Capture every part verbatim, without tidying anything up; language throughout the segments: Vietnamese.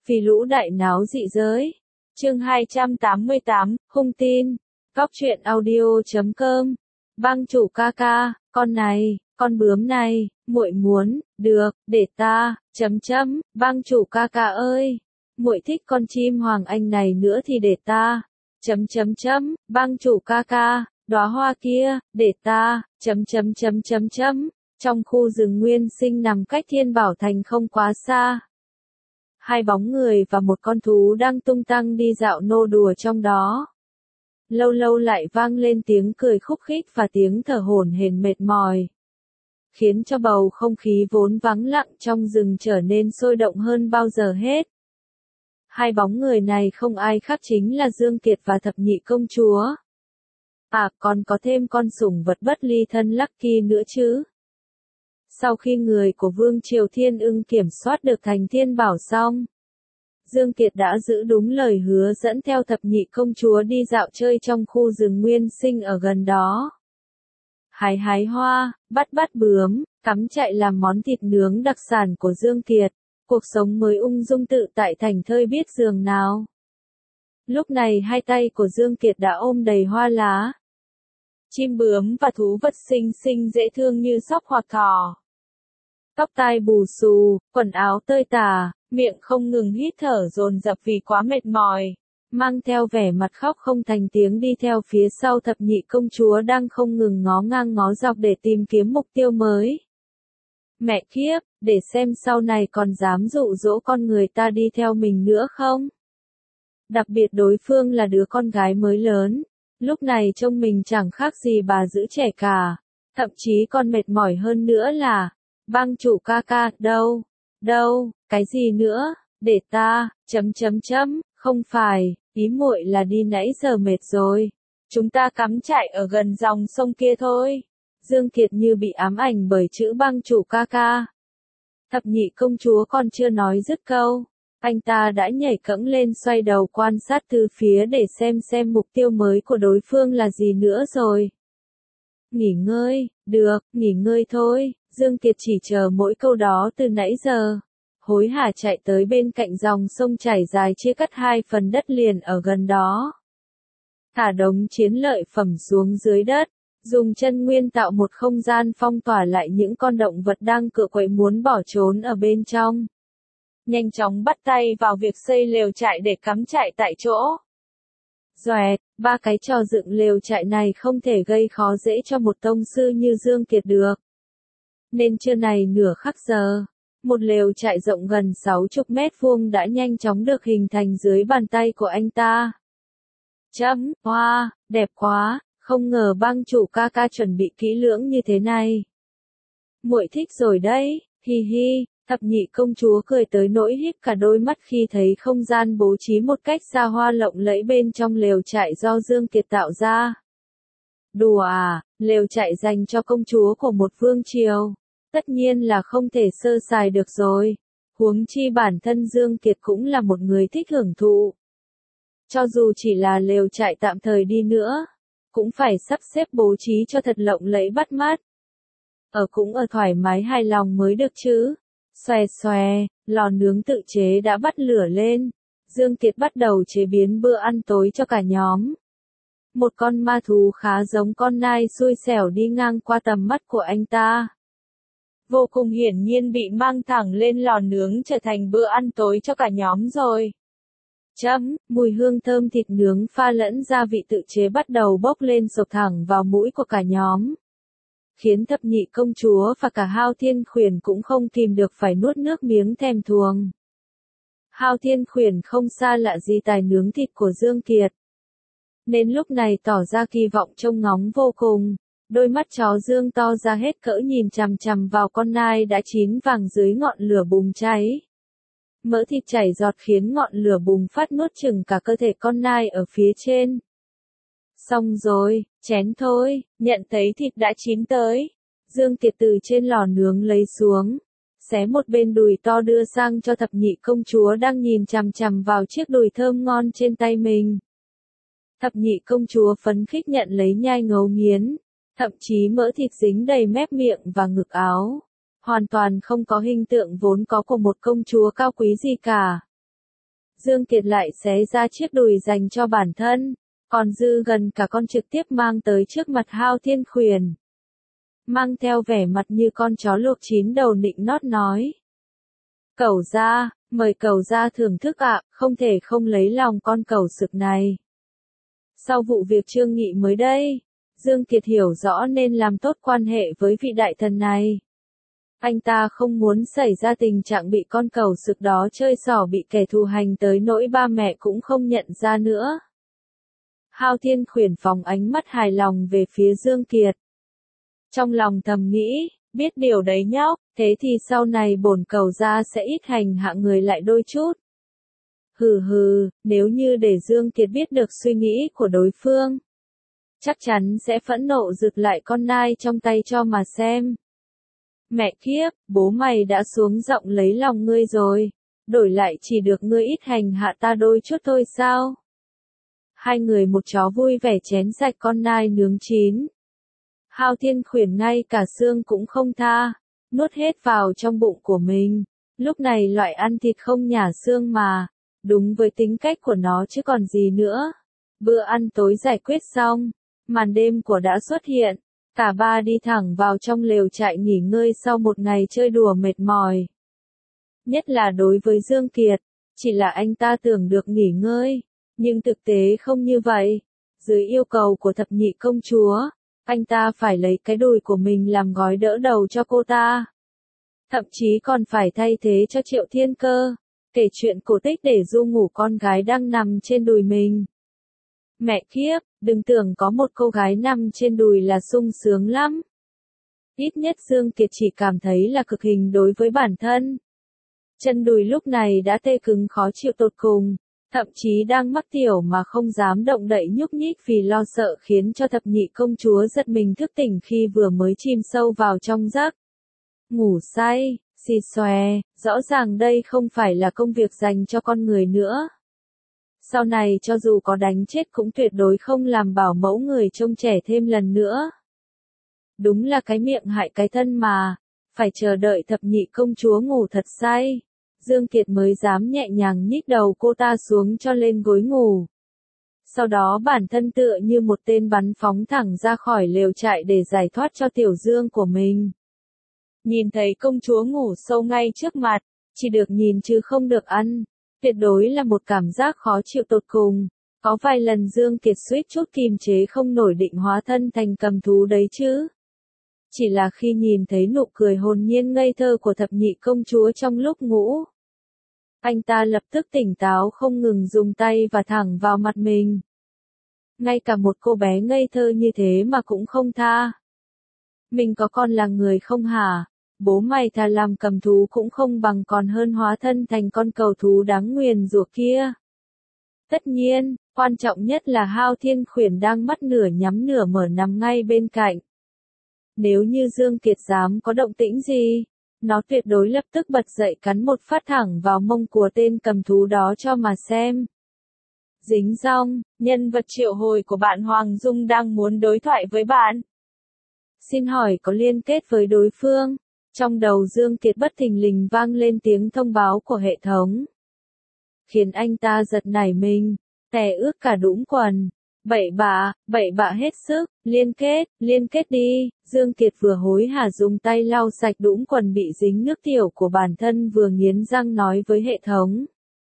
Vì lũ đại náo dị giới. Chương hai trăm tám mươi tám, hung tin. Góc truyện audio chấm com. Bang chủ ca ca, con này, con bướm này, muội muốn, được, để ta, chấm chấm, bang chủ ca ca ơi, muội thích con chim hoàng anh này nữa thì để ta, chấm chấm chấm, bang chủ ca ca, đóa hoa kia, để ta, chấm chấm chấm chấm chấm. Trong khu rừng nguyên sinh nằm cách Thiên Bảo Thành không quá xa. Hai bóng người và một con thú đang tung tăng đi dạo nô đùa trong đó. Lâu lâu lại vang lên tiếng cười khúc khích và tiếng thở hổn hển mệt mỏi, khiến cho bầu không khí vốn vắng lặng trong rừng trở nên sôi động hơn bao giờ hết. Hai bóng người này không ai khác chính là Dương Kiệt và Thập Nhị Công Chúa. À, còn có thêm con sủng vật bất ly thân Lucky nữa chứ. Sau khi người của Vương Triều Thiên Ưng kiểm soát được thành Thiên Bảo xong, Dương Kiệt đã giữ đúng lời hứa dẫn theo Thập Nhị Công Chúa đi dạo chơi trong khu rừng nguyên sinh ở gần đó. Hái hái hoa, bắt bắt bướm, cắm trại làm món thịt nướng đặc sản của Dương Kiệt, cuộc sống mới ung dung tự tại thành thơi biết giường nào. Lúc này hai tay của Dương Kiệt đã ôm đầy hoa lá, chim bướm và thú vật xinh xinh dễ thương như sóc hoặc thỏ. Tóc tai bù xù, quần áo tơi tả, miệng không ngừng hít thở dồn dập vì quá mệt mỏi, mang theo vẻ mặt khóc không thành tiếng đi theo phía sau Thập Nhị Công Chúa đang không ngừng ngó ngang ngó dọc để tìm kiếm mục tiêu mới. Mẹ kiếp, để xem sau này còn dám dụ dỗ con người ta đi theo mình nữa không? Đặc biệt đối phương là đứa con gái mới lớn, lúc này trông mình chẳng khác gì bà giữ trẻ cả, thậm chí còn mệt mỏi hơn nữa là, bang chủ ca ca, đâu, đâu, cái gì nữa, để ta, chấm chấm chấm, không phải, ý muội là đi nãy giờ mệt rồi, chúng ta cắm trại ở gần dòng sông kia thôi. Dương Kiệt như bị ám ảnh bởi chữ bang chủ ca ca. Thập Nhị Công Chúa còn chưa nói dứt câu, anh ta đã nhảy cẫng lên xoay đầu quan sát từ phía để xem xem mục tiêu mới của đối phương là gì nữa rồi. Nghỉ ngơi, được, nghỉ ngơi thôi, Dương Kiệt chỉ chờ mỗi câu đó từ nãy giờ. Hối hả chạy tới bên cạnh dòng sông chảy dài chia cắt hai phần đất liền ở gần đó. Thả đống chiến lợi phẩm xuống dưới đất, dùng chân nguyên tạo một không gian phong tỏa lại những con động vật đang cựa quậy muốn bỏ trốn ở bên trong. Nhanh chóng bắt tay vào việc xây lều trại để cắm trại tại chỗ. Doẹt, ba cái trò dựng lều trại này không thể gây khó dễ cho một tông sư như Dương Kiệt được. Nên trưa này nửa khắc giờ, một lều trại rộng gần sáu mươi mét vuông đã nhanh chóng được hình thành dưới bàn tay của anh ta. Chấm, hoa, đẹp quá, không ngờ bang chủ ca ca chuẩn bị kỹ lưỡng như thế này. Muội thích rồi đấy, hi hi, Thập Nhị Công Chúa cười tới nỗi híp cả đôi mắt khi thấy không gian bố trí một cách xa hoa lộng lẫy bên trong lều trại do Dương Kiệt tạo ra. Đùa à, lều trại dành cho công chúa của một vương triều, tất nhiên là không thể sơ sài được rồi, huống chi bản thân Dương Kiệt cũng là một người thích hưởng thụ. Cho dù chỉ là lều trại tạm thời đi nữa, cũng phải sắp xếp bố trí cho thật lộng lẫy bắt mắt. Ở cũng ở thoải mái hài lòng mới được chứ. Xòe xòe, lò nướng tự chế đã bắt lửa lên. Dương Kiệt bắt đầu chế biến bữa ăn tối cho cả nhóm. Một con ma thú khá giống con nai xui xẻo đi ngang qua tầm mắt của anh ta. Vô cùng hiển nhiên bị mang thẳng lên lò nướng trở thành bữa ăn tối cho cả nhóm rồi. Chấm, mùi hương thơm thịt nướng pha lẫn gia vị tự chế bắt đầu bốc lên sộc thẳng vào mũi của cả nhóm. Khiến Thập Nhị Công Chúa và cả Hao Thiên Khuyển cũng không kìm được phải nuốt nước miếng thèm thuồng. Hao Thiên Khuyển không xa lạ gì tài nướng thịt của Dương Kiệt, nên lúc này tỏ ra kỳ vọng trông ngóng vô cùng, đôi mắt chó Dương to ra hết cỡ nhìn chằm chằm vào con nai đã chín vàng dưới ngọn lửa bùng cháy. Mỡ thịt chảy giọt khiến ngọn lửa bùng phát nuốt chửng cả cơ thể con nai ở phía trên. Xong rồi, chén thôi, nhận thấy thịt đã chín tới. Dương Kiệt từ trên lò nướng lấy xuống, xé một bên đùi to đưa sang cho Thập Nhị Công Chúa đang nhìn chằm chằm vào chiếc đùi thơm ngon trên tay mình. Thập Nhị Công Chúa phấn khích nhận lấy nhai ngấu nghiến, thậm chí mỡ thịt dính đầy mép miệng và ngực áo. Hoàn toàn không có hình tượng vốn có của một công chúa cao quý gì cả. Dương Kiệt lại xé ra chiếc đùi dành cho bản thân, còn dư gần cả con trực tiếp mang tới trước mặt Hao Thiên Khuyển. Mang theo vẻ mặt như con chó luộc chín đầu nịnh nót nói. Cẩu gia, mời cẩu gia thưởng thức ạ, không thể không lấy lòng con cẩu sực này. Sau vụ việc Trương Nghị mới đây, Dương Kiệt hiểu rõ nên làm tốt quan hệ với vị đại thần này. Anh ta không muốn xảy ra tình trạng bị con cẩu sực đó chơi xỏ bị kẻ thù hành tới nỗi ba mẹ cũng không nhận ra nữa. Hao Thiên Khuyển phóng ánh mắt hài lòng về phía Dương Kiệt. Trong lòng thầm nghĩ, biết điều đấy nhóc, thế thì sau này bổn cẩu gia sẽ ít hành hạ người lại đôi chút. Hừ hừ, nếu như để Dương Kiệt biết được suy nghĩ của đối phương, chắc chắn sẽ phẫn nộ giựt lại con nai trong tay cho mà xem. Mẹ kiếp, bố mày đã xuống giọng lấy lòng ngươi rồi, đổi lại chỉ được ngươi ít hành hạ ta đôi chút thôi sao? Hai người một chó vui vẻ chén sạch con nai nướng chín. Hao Thiên Khuyển ngay cả xương cũng không tha, nuốt hết vào trong bụng của mình. Lúc này loại ăn thịt không nhả xương mà, đúng với tính cách của nó chứ còn gì nữa. Bữa ăn tối giải quyết xong, màn đêm của đã xuất hiện, cả ba đi thẳng vào trong lều trại nghỉ ngơi sau một ngày chơi đùa mệt mỏi. Nhất là đối với Dương Kiệt, chỉ là anh ta tưởng được nghỉ ngơi, nhưng thực tế không như vậy. Dưới yêu cầu của thập nhị công chúa, anh ta phải lấy cái đùi của mình làm gói đỡ đầu cho cô ta. Thậm chí còn phải thay thế cho Triệu Thiên Cơ, kể chuyện cổ tích để ru ngủ con gái đang nằm trên đùi mình. Mẹ kiếp, đừng tưởng có một cô gái nằm trên đùi là sung sướng lắm. Ít nhất Dương Kiệt chỉ cảm thấy là cực hình đối với bản thân. Chân đùi lúc này đã tê cứng khó chịu tột cùng, thậm chí đang mắc tiểu mà không dám động đậy nhúc nhích vì lo sợ khiến cho thập nhị công chúa giật mình thức tỉnh khi vừa mới chìm sâu vào trong giấc. Ngủ say, xì xòe, rõ ràng đây không phải là công việc dành cho con người nữa. Sau này cho dù có đánh chết cũng tuyệt đối không làm bảo mẫu người trông trẻ thêm lần nữa. Đúng là cái miệng hại cái thân mà, phải chờ đợi thập nhị công chúa ngủ thật say, Dương Kiệt mới dám nhẹ nhàng nhích đầu cô ta xuống cho lên gối ngủ. Sau đó bản thân tựa như một tên bắn phóng thẳng ra khỏi lều trại để giải thoát cho tiểu Dương của mình. Nhìn thấy công chúa ngủ sâu ngay trước mặt, chỉ được nhìn chứ không được ăn, tuyệt đối là một cảm giác khó chịu tột cùng. Có vài lần Dương Kiệt suýt chút kìm chế không nổi định hóa thân thành cầm thú đấy chứ. Chỉ là khi nhìn thấy nụ cười hồn nhiên ngây thơ của thập nhị công chúa trong lúc ngủ, anh ta lập tức tỉnh táo không ngừng dùng tay và thẳng vào mặt mình. Ngay cả một cô bé ngây thơ như thế mà cũng không tha. Mình có con là người không hả? Bố mày thà làm cầm thú cũng không bằng còn hơn hóa thân thành con cẩu thú đáng nguyền rủa kia. Tất nhiên, quan trọng nhất là Hao Thiên Khuyển đang mắt nửa nhắm nửa mở nằm ngay bên cạnh. Nếu như Dương Kiệt dám có động tĩnh gì, nó tuyệt đối lập tức bật dậy cắn một phát thẳng vào mông của tên cầm thú đó cho mà xem. Dính dong, nhân vật triệu hồi của bạn Hoàng Dung đang muốn đối thoại với bạn. Xin hỏi có liên kết với đối phương? Trong đầu Dương Kiệt bất thình lình vang lên tiếng thông báo của hệ thống, khiến anh ta giật nảy mình, tè ướt cả đũng quần. Bậy bạ, bậy bạ hết sức, liên kết, liên kết đi. Dương Kiệt vừa hối hả dùng tay lau sạch đũng quần bị dính nước tiểu của bản thân vừa nghiến răng nói với hệ thống.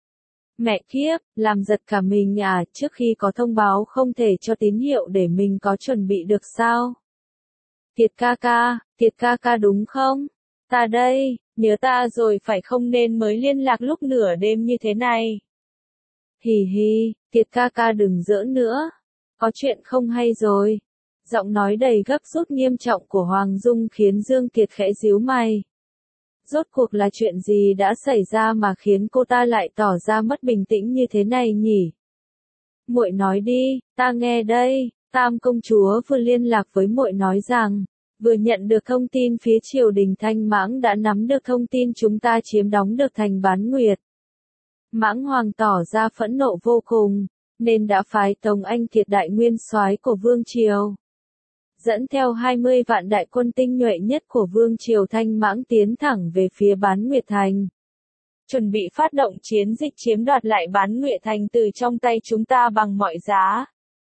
Mẹ kiếp, làm giật cả mình à, trước khi có thông báo không thể cho tín hiệu để mình có chuẩn bị được sao? Kiệt ca ca, Kiệt ca ca đúng không? Ta đây, nhớ ta rồi phải không nên mới liên lạc lúc nửa đêm như thế này. Hì hì, Kiệt ca ca đừng giỡn nữa. Có chuyện không hay rồi. Giọng nói đầy gấp rút nghiêm trọng của Hoàng Dung khiến Dương Kiệt khẽ díu mày. Rốt cuộc là chuyện gì đã xảy ra mà khiến cô ta lại tỏ ra mất bình tĩnh như thế này nhỉ? Muội nói đi, ta nghe đây. Tam công chúa vừa liên lạc với muội nói rằng, vừa nhận được thông tin phía triều đình Thanh Mãng đã nắm được thông tin chúng ta chiếm đóng được thành Bán Nguyệt. Mãng Hoàng tỏ ra phẫn nộ vô cùng, nên đã phái Tống Anh Kiệt đại nguyên soái của Vương Triều, dẫn theo hai mươi vạn đại quân tinh nhuệ nhất của Vương Triều Thanh Mãng tiến thẳng về phía Bán Nguyệt Thành. chuẩn bị phát động chiến dịch chiếm đoạt lại Bán Nguyệt Thành từ trong tay chúng ta bằng mọi giá.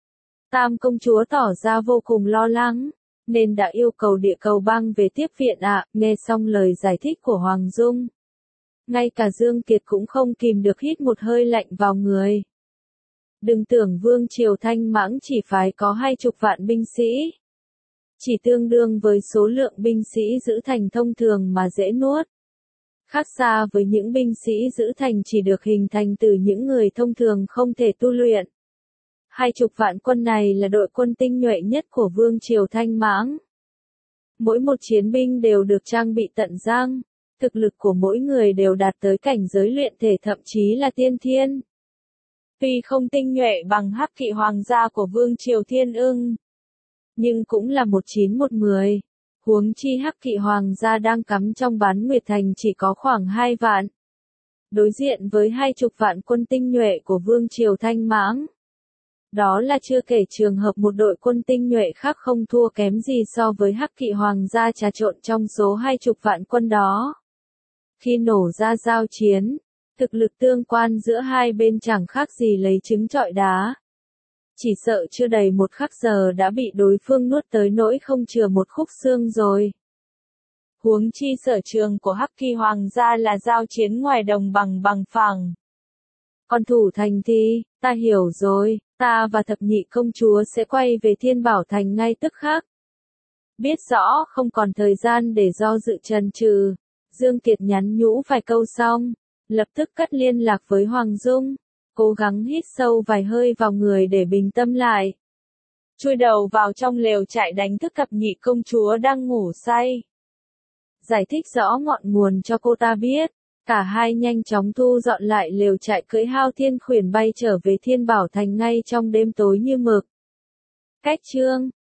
Tam công chúa tỏ ra vô cùng lo lắng, nên đã yêu cầu địa cầu băng về tiếp viện ạ. Nghe xong lời giải thích của Hoàng Dung, ngay cả Dương Kiệt cũng không kìm được hít một hơi lạnh vào người. Đừng tưởng Vương Triều Thanh Mãng chỉ phải có hai chục vạn binh sĩ, chỉ tương đương với số lượng binh sĩ giữ thành thông thường mà dễ nuốt. Khác xa với những binh sĩ giữ thành chỉ được hình thành từ những người thông thường không thể tu luyện. Hai chục vạn quân này là đội quân tinh nhuệ nhất của Vương Triều Thanh Mãng. Mỗi một chiến binh đều được trang bị tận răng, thực lực của mỗi người đều đạt tới cảnh giới luyện thể thậm chí là tiên thiên. Tuy không tinh nhuệ bằng Hắc Kỵ Hoàng gia của Vương Triều Thiên Ưng, nhưng cũng là một chín một mười. Huống chi Hắc Kỵ Hoàng gia đang cắm trong Bán Nguyệt Thành chỉ có khoảng hai vạn. Đối diện với hai chục vạn quân tinh nhuệ của Vương Triều Thanh Mãng. Đó là chưa kể trường hợp một đội quân tinh nhuệ khác không thua kém gì so với Hắc Kỵ Hoàng gia trà trộn trong số hai chục vạn quân đó. Khi nổ ra giao chiến, thực lực tương quan giữa hai bên chẳng khác gì lấy trứng trọi đá. Chỉ sợ chưa đầy một khắc giờ đã bị đối phương nuốt tới nỗi không chừa một khúc xương rồi. Huống chi sở trường của Hắc Kỵ Hoàng gia là giao chiến ngoài đồng bằng bằng phẳng. Còn thủ thành thì, ta hiểu rồi, ta và thập nhị công chúa sẽ quay về Thiên Bảo Thành ngay tức khắc. Biết rõ không còn thời gian để do dự chần chừ, Dương Kiệt nhắn nhũ vài câu xong, lập tức cắt liên lạc với Hoàng Dung, cố gắng hít sâu vài hơi vào người để bình tâm lại. Chui đầu vào trong lều trại đánh thức thập nhị công chúa đang ngủ say. Giải thích rõ ngọn nguồn cho cô ta biết. Cả hai nhanh chóng thu dọn lại lều trại cưỡi Hao Thiên Khuyển bay trở về Thiên Bảo Thành ngay trong đêm tối như mực. Cách chương